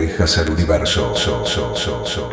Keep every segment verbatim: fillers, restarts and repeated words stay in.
orejas al universo. So, so, so, so.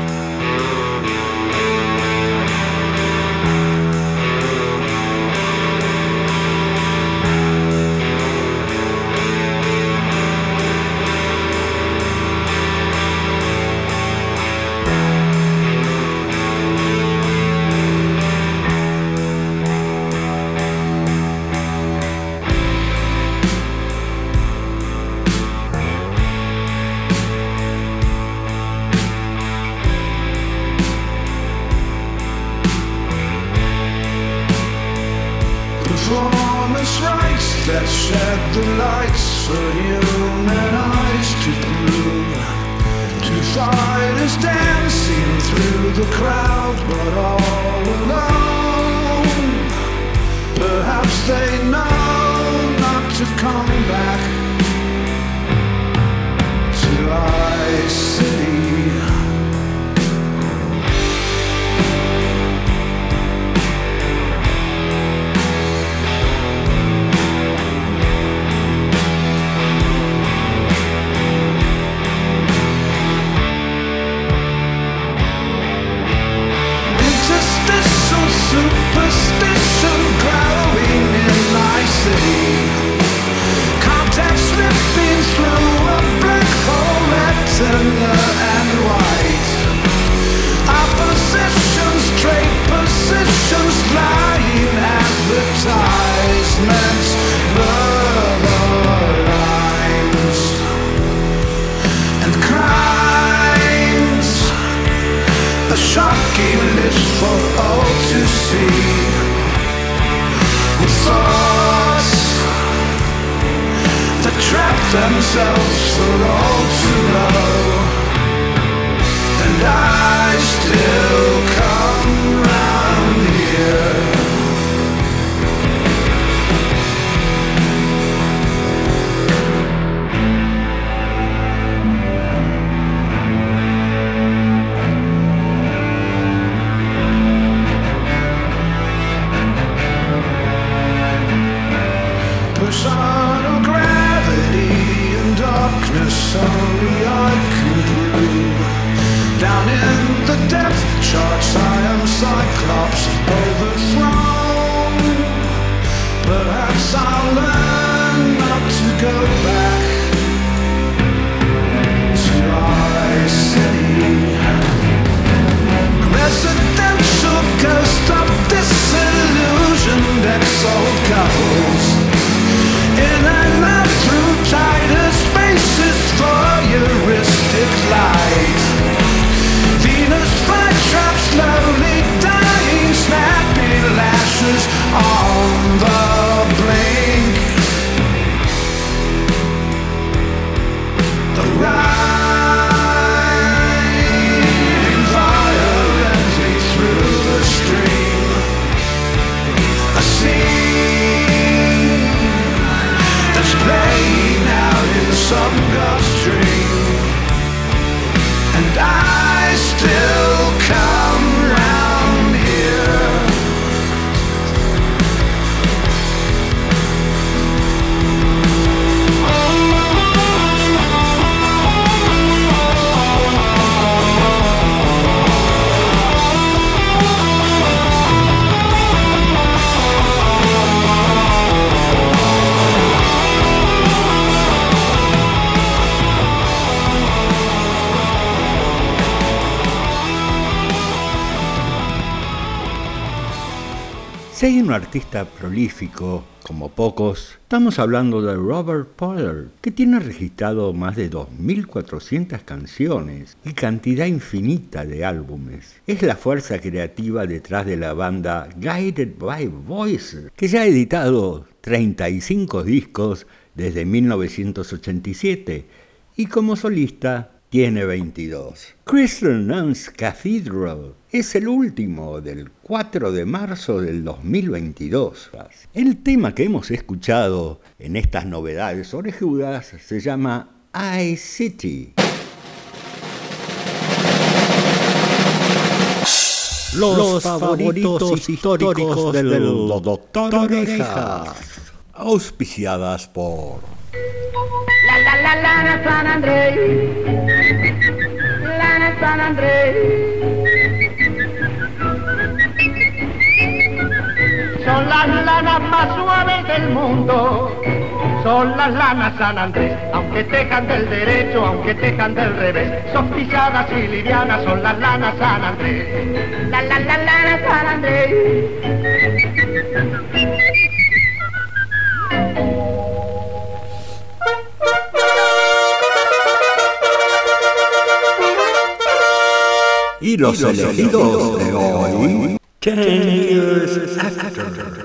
That shed the lights for human eyes to prove. Two fighters dancing through the crowd, but all alone. Perhaps they know not to come back to Ice City. Superstition growing in my city. Contact slipping through a black hole, retina and white. Oppositions, trade positions, lying advertisements, blur lines and crimes. A shocking list for all to see. With thoughts that trap themselves for all to know. And I still come round here. Personal gravity and darkness only I can prove. Down in the depth charts I am Cyclops overthrown. Perhaps I'll learn not to go back to Ice City. Residential ghost of disillusioned ex-old couples. In and out through tighter spaces, voyeuristic light. Venus flytraps slowly dying, snappy lashes on the blink. Riding violently through the stream. A scene that's playing out in some Gulf Stream. And I still come round here. Si hay un artista prolífico, como pocos, estamos hablando de Robert Pollard, que tiene registrado más de dos mil cuatrocientas canciones y cantidad infinita de álbumes. Es la fuerza creativa detrás de la banda Guided by Voices, que ya ha editado treinta y cinco discos desde mil novecientos ochenta y siete y como solista tiene veintidós. Crystal Nuns Cathedral es el último del cuatro de marzo del dos mil veintidós. El tema que hemos escuchado en estas novedades orejudas se llama Ice City. Los, Los favoritos, favoritos históricos del, del Doctor Orejas, auspiciadas por La la la la San Andrés. San Andrés. Son las lanas más suaves del mundo, son las lanas San Andrés, aunque tejan del derecho, aunque tejan del revés, sofisticadas y livianas son las lanas San Andrés. La la la lana San Andrés. Y los, y los elegidos de hoy, Ten Years After.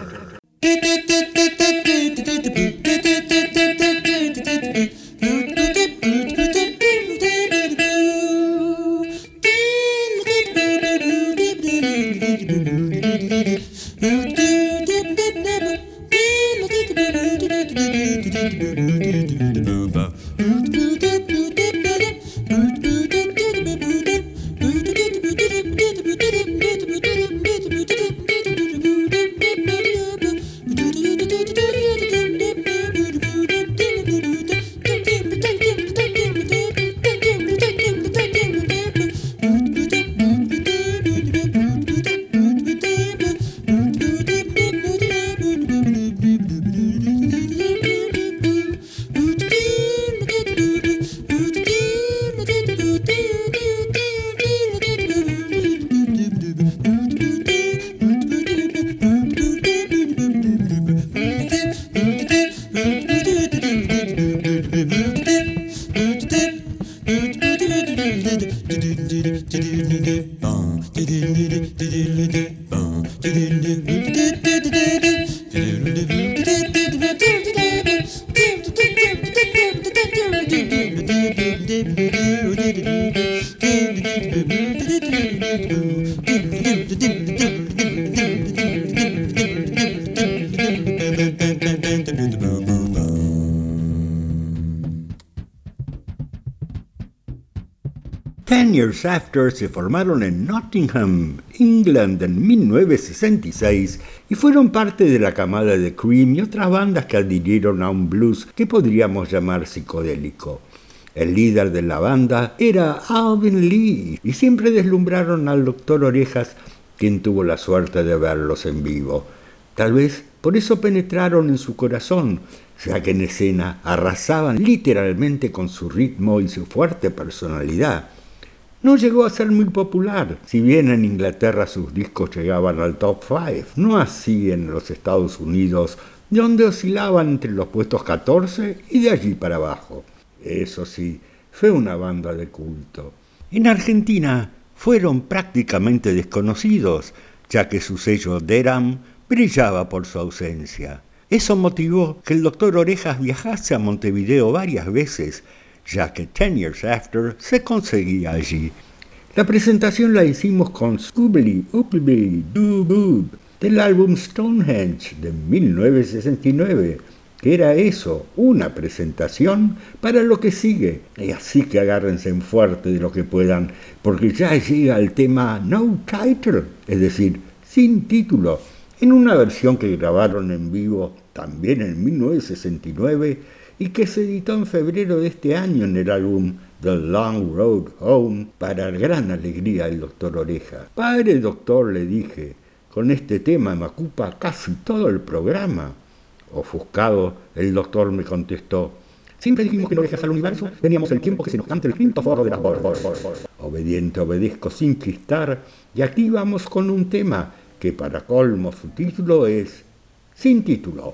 Ten Years After se formaron en Nottingham, England en mil novecientos sesenta y seis y fueron parte de la camada de Cream y otras bandas que adhirieron a un blues que podríamos llamar psicodélico. El líder de la banda era Alvin Lee y siempre deslumbraron al Doctor Orejas, quien tuvo la suerte de verlos en vivo. Tal vez por eso penetraron en su corazón, ya que en escena arrasaban literalmente con su ritmo y su fuerte personalidad. No llegó a ser muy popular, si bien en Inglaterra sus discos llegaban al top cinco, no así en los Estados Unidos, donde oscilaban entre los puestos catorce y de allí para abajo. Eso sí, fue una banda de culto. En Argentina fueron prácticamente desconocidos, ya que su sello Deram brillaba por su ausencia. Eso motivó que el Doctor Orejas viajase a Montevideo varias veces, ya que Ten Years After se conseguía allí. La presentación la hicimos con Scoobly Ooply Doo Boob del álbum Stonehenge de mil novecientos sesenta y nueve, que era eso, una presentación para lo que sigue. Y así que agárrense en fuerte de lo que puedan, porque ya llega el tema No Title, es decir, sin título, en una versión que grabaron en vivo también en mil novecientos sesenta y nueve y que se editó en febrero de este año en el álbum The Long Road Home, para gran alegría del Doctor Oreja. Padre Doctor, le dije, con este tema me ocupa casi todo el programa. Ofuscado, el Doctor me contestó, siempre dijimos que no dejas al universo, teníamos el tiempo que se nos cante el quinto forro de las bor, bor, bor, bor. Obediente obedezco sin chistar, y aquí vamos con un tema que para colmo su título es Sin Título.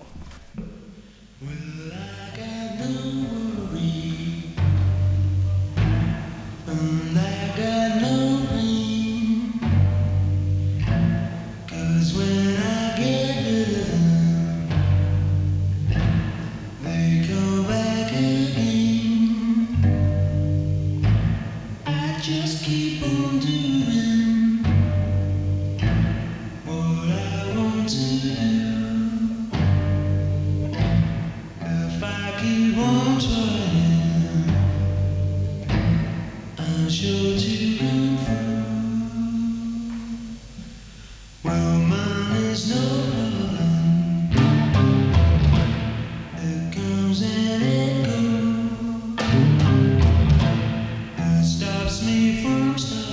Stops me from starting.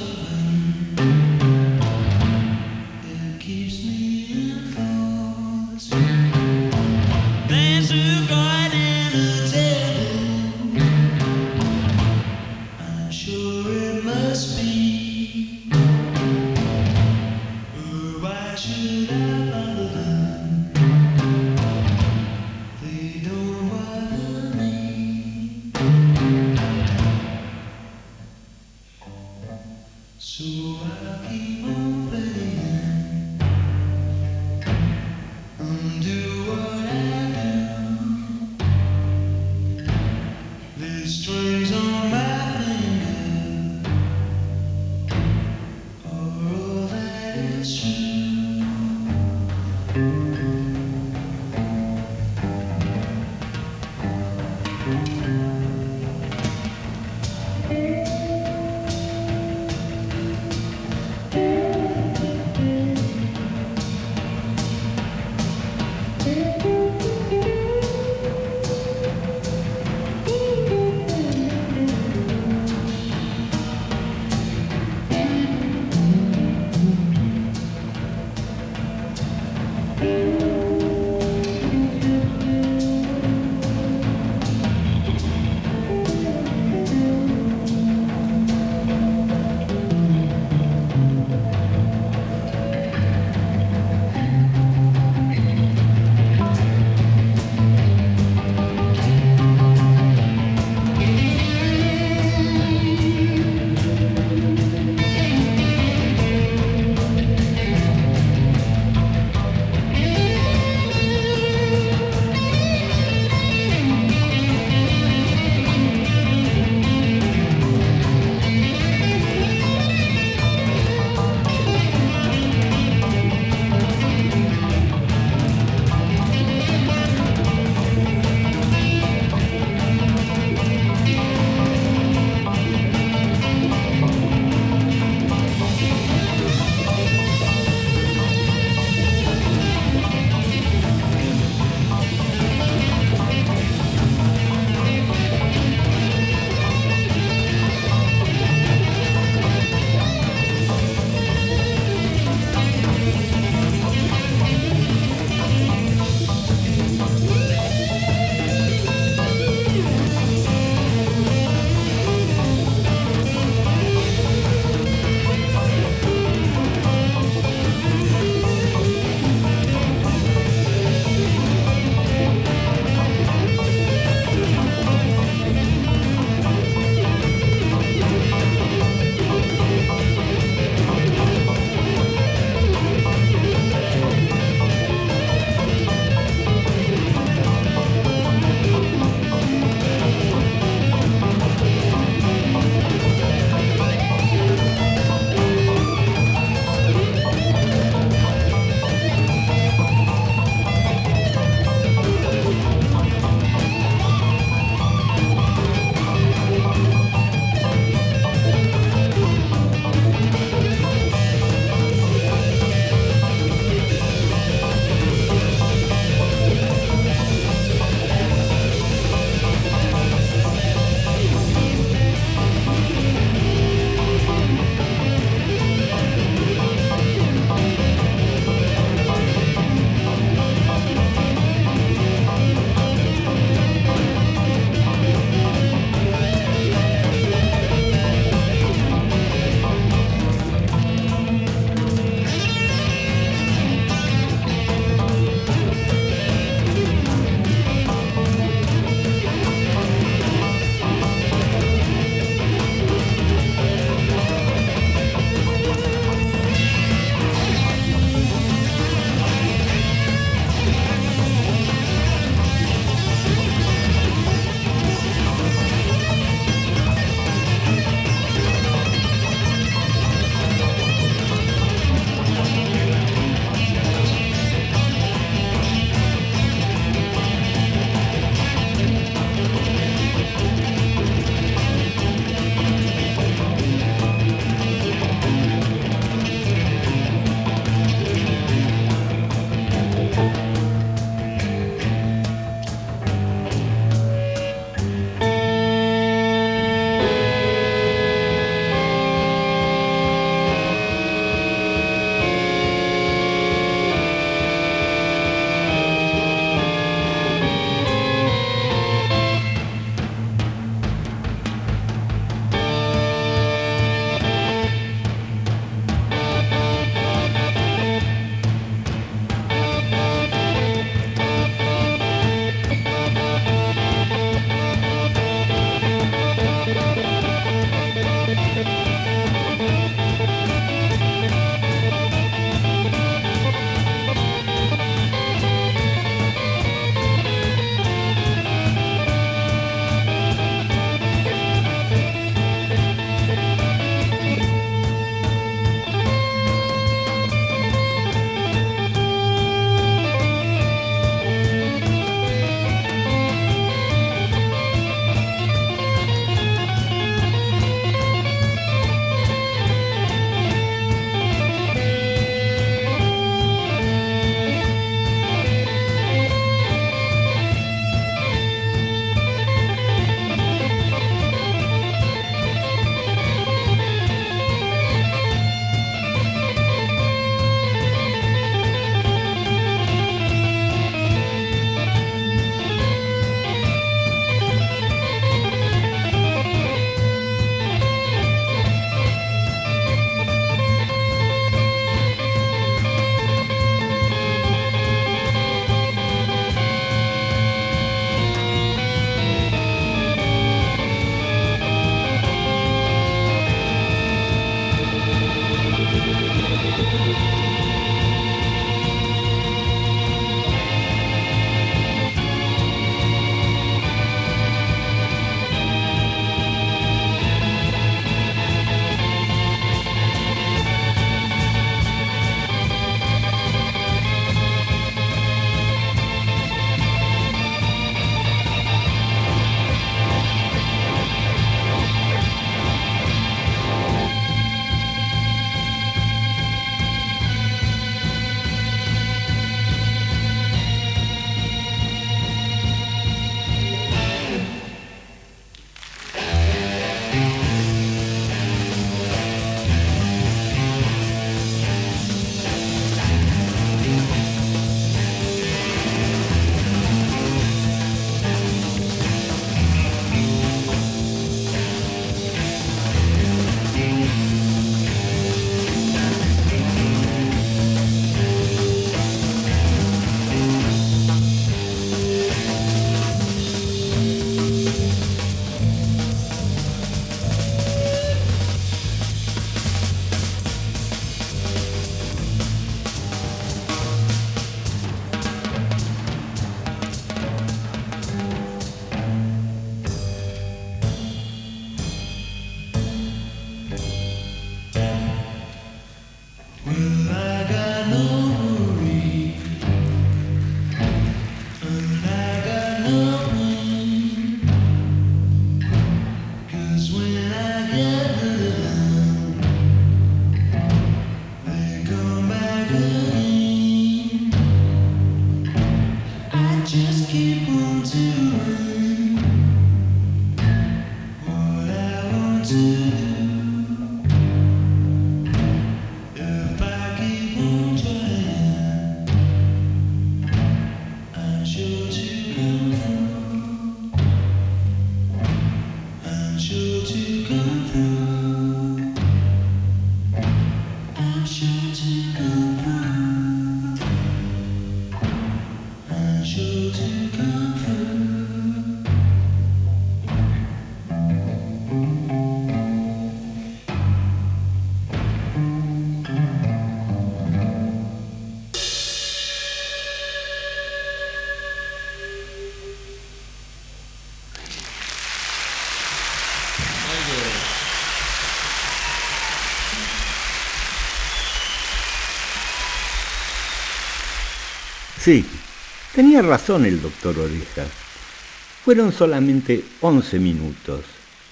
Sí, tenía razón el doctor Orejas. Fueron solamente once minutos.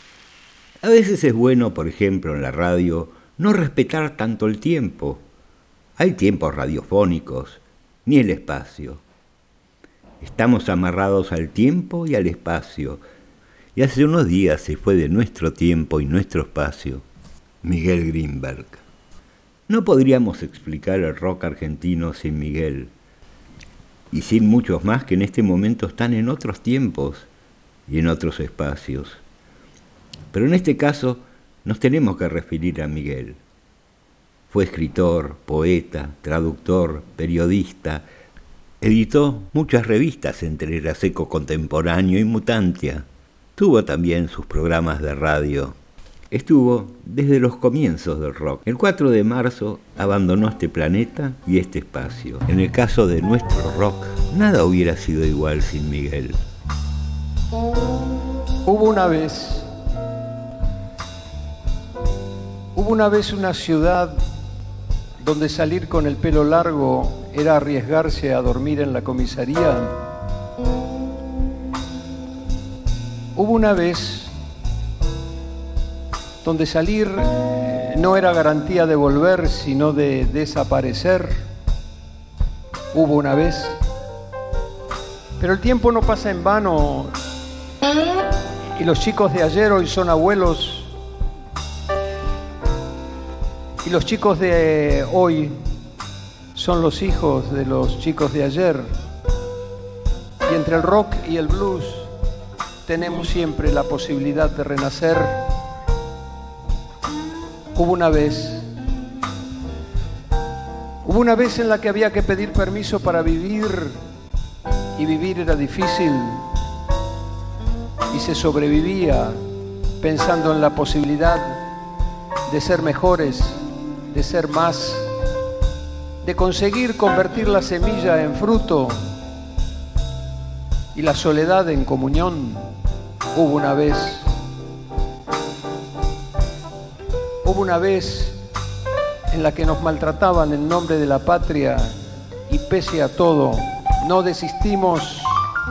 A veces es bueno, por ejemplo, en la radio, no respetar tanto el tiempo. Hay tiempos radiofónicos, ni el espacio. Estamos amarrados al tiempo y al espacio, y hace unos días se fue de nuestro tiempo y nuestro espacio Miguel Greenberg. No podríamos explicar el rock argentino sin Miguel, y sin muchos más que en este momento están en otros tiempos y en otros espacios. Pero en este caso nos tenemos que referir a Miguel. Fue escritor, poeta, traductor, periodista. Editó muchas revistas, entre ellas Eco Contemporáneo y Mutantia. Tuvo también sus programas de radio. Estuvo desde los comienzos del rock. El cuatro de marzo abandonó este planeta y este espacio. En el caso de nuestro rock, nada hubiera sido igual sin Miguel. Hubo una vez, hubo una vez una ciudad donde salir con el pelo largo era arriesgarse a dormir en la comisaría. Hubo una vez donde salir no era garantía de volver, sino de desaparecer. Hubo una vez. Pero el tiempo no pasa en vano, y los chicos de ayer hoy son abuelos, y los chicos de hoy son los hijos de los chicos de ayer. Y entre el rock y el blues tenemos siempre la posibilidad de renacer. Hubo una vez, hubo una vez en la que había que pedir permiso para vivir, y vivir era difícil, y se sobrevivía pensando en la posibilidad de ser mejores, de ser más, de conseguir convertir la semilla en fruto y la soledad en comunión. Hubo una vez. Hubo una vez en la que nos maltrataban en nombre de la patria, y pese a todo no desistimos.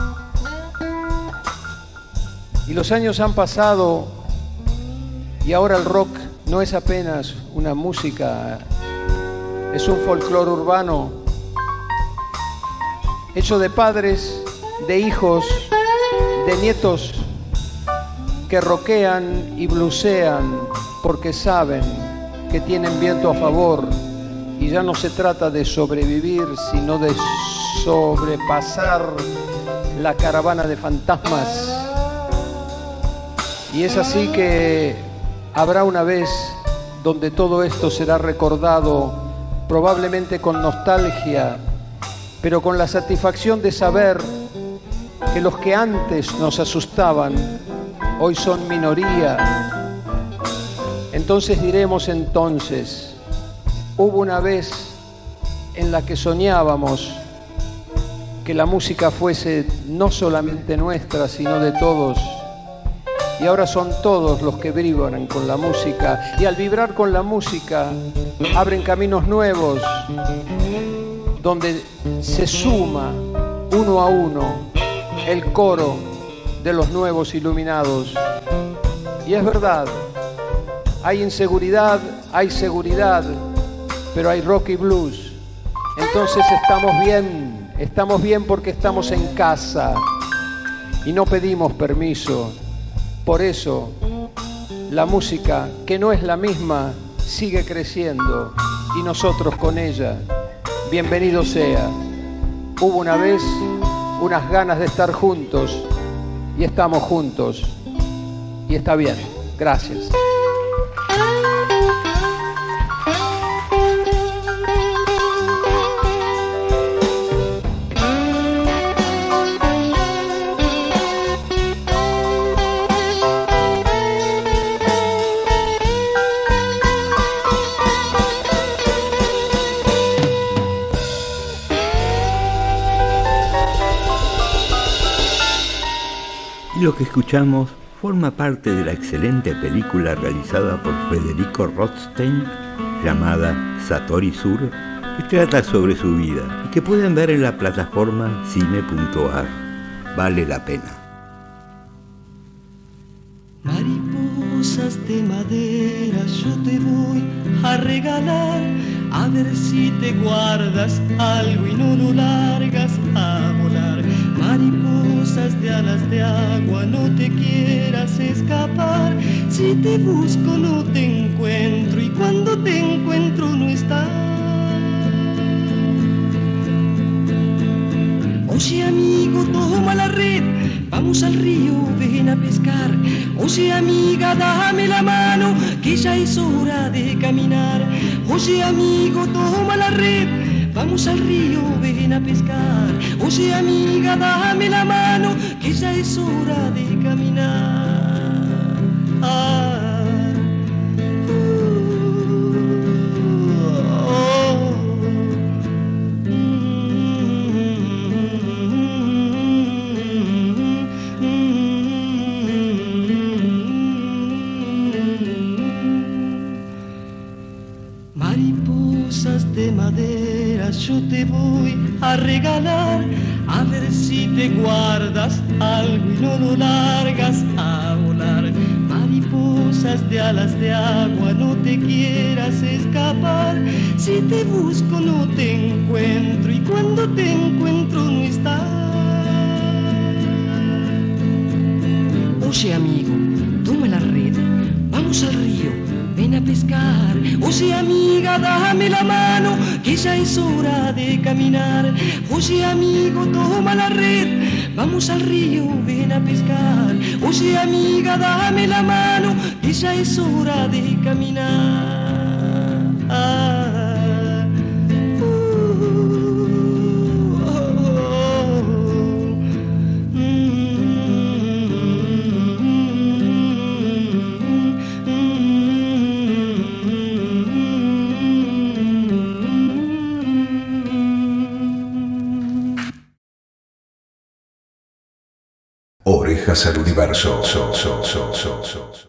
Y los años han pasado, y ahora el rock no es apenas una música, es un folclore urbano hecho de padres, de hijos, de nietos que rockean y blusean porque saben que tienen viento a favor, y ya no se trata de sobrevivir, sino de sobrepasar la caravana de fantasmas. Y es así que habrá una vez donde todo esto será recordado, probablemente con nostalgia, pero con la satisfacción de saber que los que antes nos asustaban hoy son minoría. Entonces diremos entonces, hubo una vez en la que soñábamos que la música fuese no solamente nuestra, sino de todos. Y ahora son todos los que vibran con la música, y al vibrar con la música abren caminos nuevos donde se suma uno a uno el coro de los nuevos iluminados. Y es verdad, Hay inseguridad, hay seguridad, pero hay rock y blues. Entonces estamos bien, estamos bien porque estamos en casa y no pedimos permiso. Por eso, la música, que no es la misma, sigue creciendo y nosotros con ella. Bienvenido sea. Hubo una vez unas ganas de estar juntos y estamos juntos y está bien. Gracias. Y lo que escuchamos forma parte de la excelente película realizada por Federico Rothstein llamada Satori Sur, que trata sobre su vida y que pueden ver en la plataforma cine punto ar. Vale la pena. Mariposas de madera yo te voy a regalar, a ver si te guardas algo y no lo largas a volar. Mariposas de alas de agua, no te quieras escapar. Si te busco no te encuentro y cuando te encuentro no estás. Oye amigo, toma la red, vamos al río, ven a pescar. Oye amiga, dame la mano, que ya es hora de caminar. Oye amigo, toma la red, vamos al río, ven a pescar. Oye amiga, dame la mano, que ya es hora de caminar. Ah, uh, oh, mm, mm, mm. Mariposas de madera yo te voy a regalar, a ver si te guardas algo y no lo largas a volar. Mariposas de alas de agua, no te quieras escapar. Si te busco no te encuentro y cuando te encuentro no estás. Oye amigo, toma la red, vamos al río, ven a pescar. Oye amiga, dame la mano, que ya es hora de caminar. Oye amigo, toma la red, vamos al río, ven a pescar. Oye amiga, dame la mano, que ya es hora de caminar. Ah, uh, oh, oh, mm. Orejas al universo. So, so, so, so, so.